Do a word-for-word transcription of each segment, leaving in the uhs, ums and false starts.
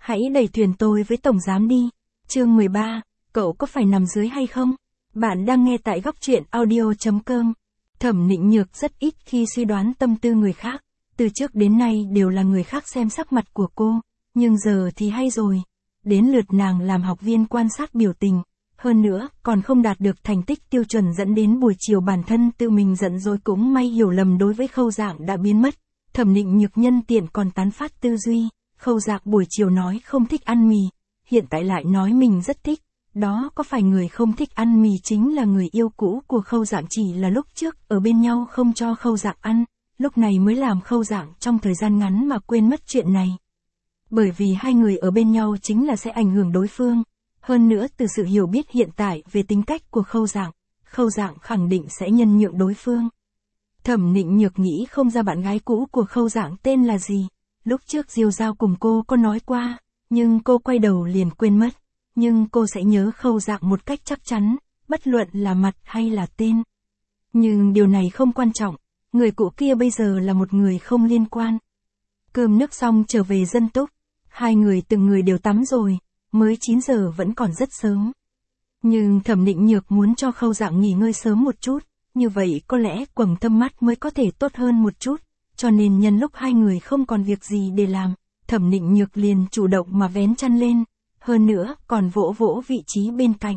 Hãy đẩy thuyền tôi với tổng giám đi. Chương mười ba, cậu có phải nằm dưới hay không? Bạn đang nghe tại góc truyện audio chấm com. Thẩm Nịnh Nhược rất ít khi suy đoán tâm tư người khác, từ trước đến nay đều là người khác xem sắc mặt của cô, nhưng giờ thì hay rồi. Đến lượt nàng làm học viên quan sát biểu tình, hơn nữa còn không đạt được thành tích tiêu chuẩn dẫn đến buổi chiều bản thân tự mình giận dỗi, cũng may hiểu lầm đối với Khâu Dạng đã biến mất. Thẩm Nịnh Nhược nhân tiện còn tán phát tư duy, Khâu Dạng buổi chiều nói không thích ăn mì, hiện tại lại nói mình rất thích. Đó có phải người không thích ăn mì chính là người yêu cũ của Khâu Dạng, chỉ là lúc trước ở bên nhau không cho Khâu Dạng ăn, lúc này mới làm Khâu Dạng trong thời gian ngắn mà quên mất chuyện này. Bởi vì hai người ở bên nhau chính là sẽ ảnh hưởng đối phương, hơn nữa từ sự hiểu biết hiện tại về tính cách của Khâu Dạng, Khâu Dạng khẳng định sẽ nhân nhượng đối phương. Thẩm Nịnh Nhược nghĩ không ra bạn gái cũ của Khâu Dạng tên là gì, lúc trước Diêu Giao cùng cô có nói qua, nhưng cô quay đầu liền quên mất. Nhưng cô sẽ nhớ Khâu Dạng một cách chắc chắn, bất luận là mặt hay là tên. Nhưng điều này không quan trọng, người cũ kia bây giờ là một người không liên quan. Cơm nước xong trở về dân túc, hai người từng người đều tắm rồi, mới chín giờ vẫn còn rất sớm. Nhưng Thẩm Nịnh Nhược muốn cho Khâu Dạng nghỉ ngơi sớm một chút, như vậy có lẽ quầng thâm mắt mới có thể tốt hơn một chút, cho nên nhân lúc hai người không còn việc gì để làm, Thẩm Nịnh Nhược liền chủ động mà vén chăn lên. Hơn nữa, còn vỗ vỗ vị trí bên cạnh.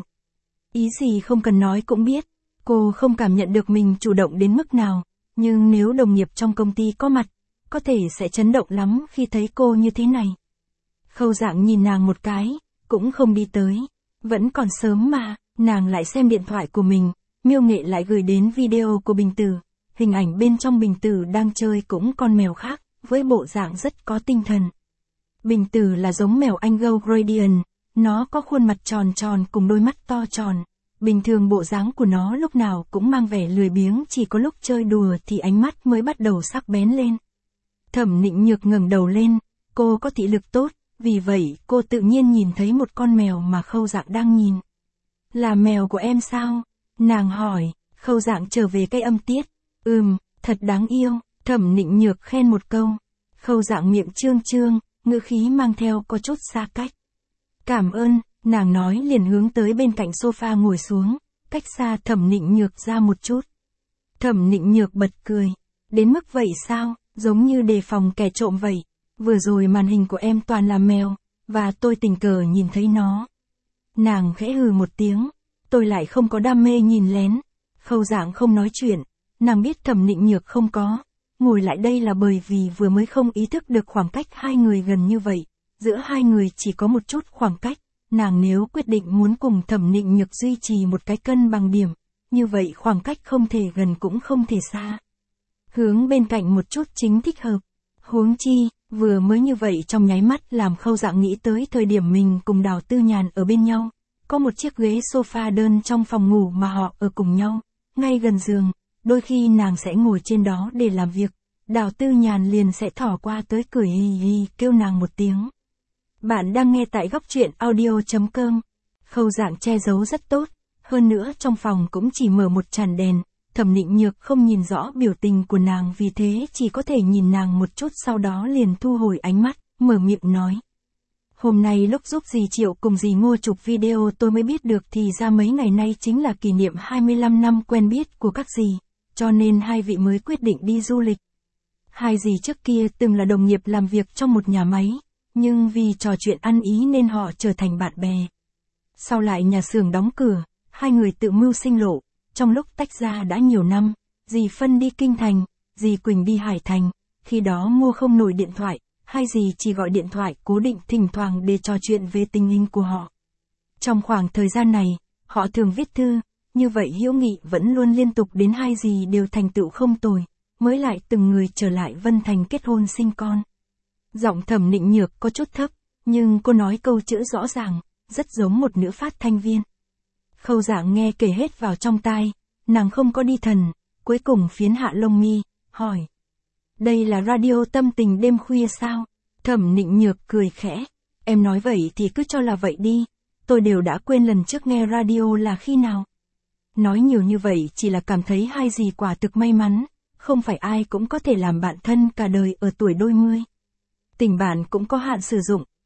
Ý gì không cần nói cũng biết, cô không cảm nhận được mình chủ động đến mức nào, nhưng nếu đồng nghiệp trong công ty có mặt, có thể sẽ chấn động lắm khi thấy cô như thế này. Khâu Dạng nhìn nàng một cái, cũng không đi tới, vẫn còn sớm mà, nàng lại xem điện thoại của mình, Miêu Nghệ lại gửi đến video của Bình Tử, hình ảnh bên trong Bình Tử đang chơi cũng con mèo khác, với bộ dạng rất có tinh thần. Bình Tử là giống mèo Anh Gold Gradient, nó có khuôn mặt tròn tròn cùng đôi mắt to tròn. Bình thường bộ dáng của nó lúc nào cũng mang vẻ lười biếng, chỉ có lúc chơi đùa thì ánh mắt mới bắt đầu sắc bén lên. Thẩm Nịnh Nhược ngẩng đầu lên, cô có thị lực tốt, vì vậy cô tự nhiên nhìn thấy một con mèo mà Khâu Dạng đang nhìn. Là mèo của em sao? Nàng hỏi. Khâu Dạng trở về cái âm tiết. Ừm, thật đáng yêu. Thẩm Nịnh Nhược khen một câu. Khâu Dạng miệng trương trương, ngữ khí mang theo có chút xa cách. Cảm ơn, nàng nói liền hướng tới bên cạnh sofa ngồi xuống, cách xa Thẩm Nịnh Nhược ra một chút. Thẩm Nịnh Nhược bật cười. Đến mức vậy sao, giống như đề phòng kẻ trộm vậy. Vừa rồi màn hình của em toàn là mèo, và tôi tình cờ nhìn thấy nó. Nàng khẽ hừ một tiếng, tôi lại không có đam mê nhìn lén. Khâu Dạng không nói chuyện, nàng biết Thẩm Nịnh Nhược không có. Ngồi lại đây là bởi vì vừa mới không ý thức được khoảng cách hai người gần như vậy, giữa hai người chỉ có một chút khoảng cách, nàng nếu quyết định muốn cùng Thẩm Nịnh Nhược duy trì một cái cân bằng điểm, như vậy khoảng cách không thể gần cũng không thể xa. Hướng bên cạnh một chút chính thích hợp, huống chi, vừa mới như vậy trong nháy mắt làm Khâu Dạng nghĩ tới thời điểm mình cùng Đào Tư Nhàn ở bên nhau, có một chiếc ghế sofa đơn trong phòng ngủ mà họ ở cùng nhau, ngay gần giường. Đôi khi nàng sẽ ngồi trên đó để làm việc, Đào Tư Nhàn liền sẽ thỏ qua tới cười hì hì kêu nàng một tiếng. Bạn đang nghe tại góc truyện audio chấm com. Khâu Dạng che giấu rất tốt, hơn nữa trong phòng cũng chỉ mở một chản đèn, Thẩm Nịnh Nhược không nhìn rõ biểu tình của nàng, vì thế chỉ có thể nhìn nàng một chút, sau đó liền thu hồi ánh mắt, mở miệng nói. Hôm nay lúc giúp dì Triệu cùng dì Ngô chụp video tôi mới biết được thì ra mấy ngày nay chính là kỷ niệm hai mươi lăm năm quen biết của các dì. Cho nên hai vị mới quyết định đi du lịch. Hai dì trước kia từng là đồng nghiệp làm việc trong một nhà máy, nhưng vì trò chuyện ăn ý nên họ trở thành bạn bè. Sau lại nhà xưởng đóng cửa, hai người tự mưu sinh lộ, trong lúc tách ra đã nhiều năm, dì Phân đi Kinh Thành, dì Quỳnh đi Hải Thành, khi đó mua không nổi điện thoại, hai dì chỉ gọi điện thoại cố định thỉnh thoảng để trò chuyện về tình hình của họ. Trong khoảng thời gian này, họ thường viết thư. Như vậy hữu nghị vẫn luôn liên tục đến hai dì đều thành tựu không tồi, mới lại từng người trở lại Vân Thành kết hôn sinh con. Giọng Thẩm Nịnh Nhược có chút thấp, nhưng cô nói câu chữ rõ ràng, rất giống một nữ phát thanh viên. Khâu Dạng nghe kể hết vào trong tai, nàng không có đi thần, cuối cùng phiến hạ lông mi, hỏi. Đây là radio tâm tình đêm khuya sao? Thẩm Nịnh Nhược cười khẽ, em nói vậy thì cứ cho là vậy đi, tôi đều đã quên lần trước nghe radio là khi nào. Nói nhiều như vậy chỉ là cảm thấy hai dì quả thực may mắn, không phải ai cũng có thể làm bạn thân cả đời ở tuổi đôi mươi. Tình bạn cũng có hạn sử dụng,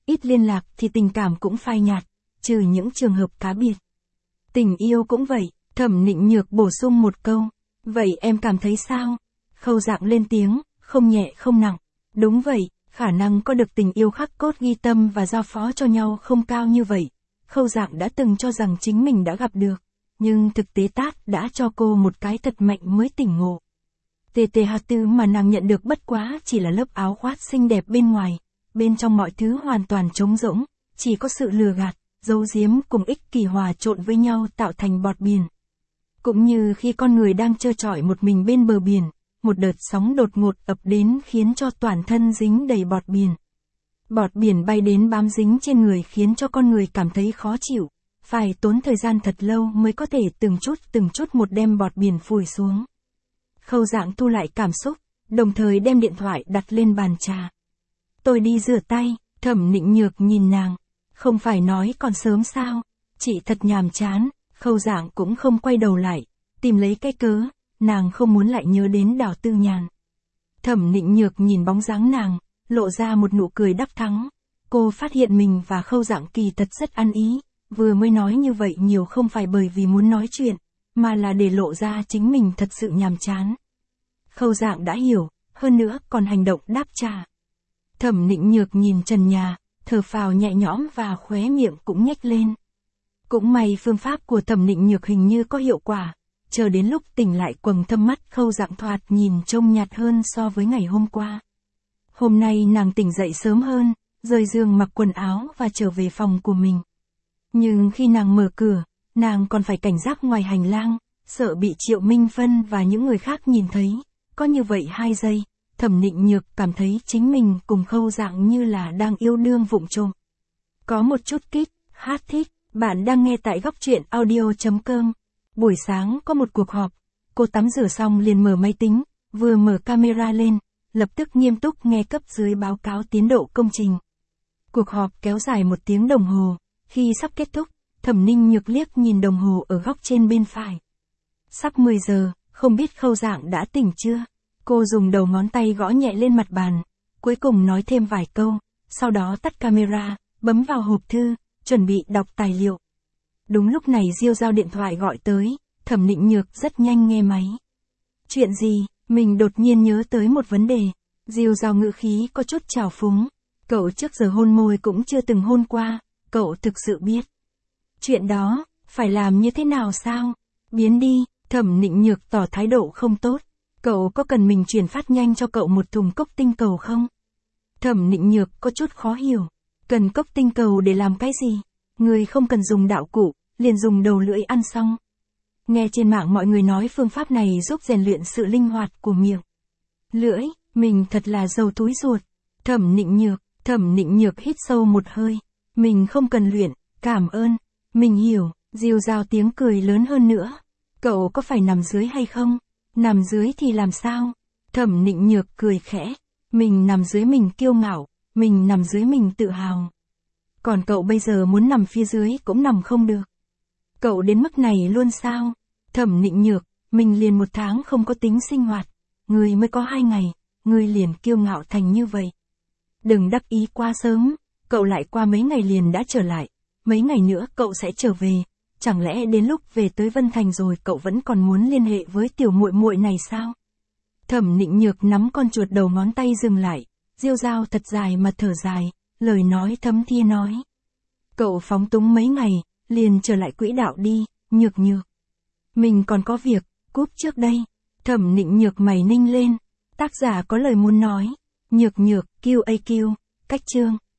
ít liên lạc thì tình cảm cũng phai nhạt, trừ những trường hợp cá biệt. Tình yêu cũng vậy, Thẩm Nịnh Nhược bổ sung một câu. Vậy em cảm thấy sao? Khâu Dạng lên tiếng, không nhẹ không nặng. Đúng vậy, khả năng có được tình yêu khắc cốt ghi tâm và giao phó cho nhau không cao như vậy. Khâu Dạng đã từng cho rằng chính mình đã gặp được, nhưng thực tế Tát đã cho cô một cái thật mạnh mới tỉnh ngộ. tê tê hát tư mà nàng nhận được bất quá chỉ là lớp áo khoác xinh đẹp bên ngoài, bên trong mọi thứ hoàn toàn trống rỗng, chỉ có sự lừa gạt, giấu giếm cùng ích kỷ hòa trộn với nhau tạo thành bọt biển. Cũng như khi con người đang trơ trọi một mình bên bờ biển, một đợt sóng đột ngột ập đến khiến cho toàn thân dính đầy bọt biển. Bọt biển bay đến bám dính trên người khiến cho con người cảm thấy khó chịu, phải tốn thời gian thật lâu mới có thể từng chút từng chút một đem bọt biển phủi xuống. Khâu Dạng thu lại cảm xúc, đồng thời đem điện thoại đặt lên bàn trà. Tôi đi rửa tay, Thẩm Nịnh Nhược nhìn nàng. Không phải nói còn sớm sao, chị thật nhàm chán. Khâu Dạng cũng không quay đầu lại, tìm lấy cái cớ, nàng không muốn lại nhớ đến Đào Tư Nhàn. Thẩm Nịnh Nhược nhìn bóng dáng nàng, lộ ra một nụ cười đắc thắng. Cô phát hiện mình và Khâu Dạng kỳ thật rất ăn ý, vừa mới nói như vậy nhiều không phải bởi vì muốn nói chuyện, mà là để lộ ra chính mình thật sự nhàm chán. Khâu Dạng đã hiểu, hơn nữa còn hành động đáp trả. Thẩm Nịnh Nhược nhìn trần nhà, thở phào nhẹ nhõm và khóe miệng cũng nhếch lên. Cũng may phương pháp của Thẩm Nịnh Nhược hình như có hiệu quả, chờ đến lúc tỉnh lại quầng thâm mắt Khâu Dạng thoạt nhìn trông nhạt hơn so với ngày hôm qua. Hôm nay nàng tỉnh dậy sớm hơn, rời giường mặc quần áo và trở về phòng của mình. Nhưng khi nàng mở cửa, nàng còn phải cảnh giác ngoài hành lang, sợ bị Triệu Minh Phân và những người khác nhìn thấy. Có như vậy hai giây, Thẩm Nịnh Nhược cảm thấy chính mình cùng Khâu Dạng như là đang yêu đương vụng trộm. Có một chút kích, hát thích, bạn đang nghe tại góc truyện audio chấm com. Buổi sáng có một cuộc họp, cô tắm rửa xong liền mở máy tính, vừa mở camera lên, lập tức nghiêm túc nghe cấp dưới báo cáo tiến độ công trình. Cuộc họp kéo dài một tiếng đồng hồ, khi sắp kết thúc, Thẩm Nịnh Nhược liếc nhìn đồng hồ ở góc trên bên phải. Sắp mười giờ, không biết Khâu Dạng đã tỉnh chưa? Cô dùng đầu ngón tay gõ nhẹ lên mặt bàn, cuối cùng nói thêm vài câu, sau đó tắt camera, bấm vào hộp thư, chuẩn bị đọc tài liệu. Đúng lúc này Diêu Giao điện thoại gọi tới, Thẩm Nịnh Nhược rất nhanh nghe máy. Chuyện gì? Mình đột nhiên nhớ tới một vấn đề. Diêu Giao ngữ khí có chút trào phúng. Cậu trước giờ hôn môi cũng chưa từng hôn qua, cậu thực sự biết. Chuyện đó, phải làm như thế nào sao? Biến đi, Thẩm Nịnh Nhược tỏ thái độ không tốt. Cậu có cần mình chuyển phát nhanh cho cậu một thùng cốc tinh cầu không? Thẩm Nịnh Nhược có chút khó hiểu. Cần cốc tinh cầu để làm cái gì? Người không cần dùng đạo cụ, liền dùng đầu lưỡi ăn xong. Nghe trên mạng mọi người nói phương pháp này giúp rèn luyện sự linh hoạt của miệng. Lưỡi, mình thật là giàu túi ruột. Thẩm Nịnh Nhược, Thẩm Nịnh Nhược hít sâu một hơi. Mình không cần luyện, cảm ơn. Mình hiểu, Diêu Giao tiếng cười lớn hơn nữa. Cậu có phải nằm dưới hay không? Nằm dưới thì làm sao? Thẩm Nịnh Nhược cười khẽ. Mình nằm dưới mình kiêu ngạo, mình nằm dưới mình tự hào. Còn cậu bây giờ muốn nằm phía dưới cũng nằm không được. Cậu đến mức này luôn sao? Thẩm Nịnh Nhược, mình liền một tháng không có tính sinh hoạt. Người mới có hai ngày, người liền kiêu ngạo thành như vậy. Đừng đắc ý quá sớm, cậu lại qua mấy ngày liền đã trở lại. Mấy ngày nữa cậu sẽ trở về. Chẳng lẽ đến lúc về tới Vân Thành rồi cậu vẫn còn muốn liên hệ với tiểu muội muội này sao? Thẩm Nịnh Nhược nắm con chuột đầu ngón tay dừng lại. Diêu Giao thật dài mà thở dài, lời nói thấm thía nói. Cậu phóng túng mấy ngày, liền trở lại quỹ đạo đi, Nhược Nhược. Mình còn có việc, cúp trước đây. Thẩm Nịnh Nhược mày ninh lên. Tác giả có lời muốn nói. Nhược Nhược, Q A Q, cách chương.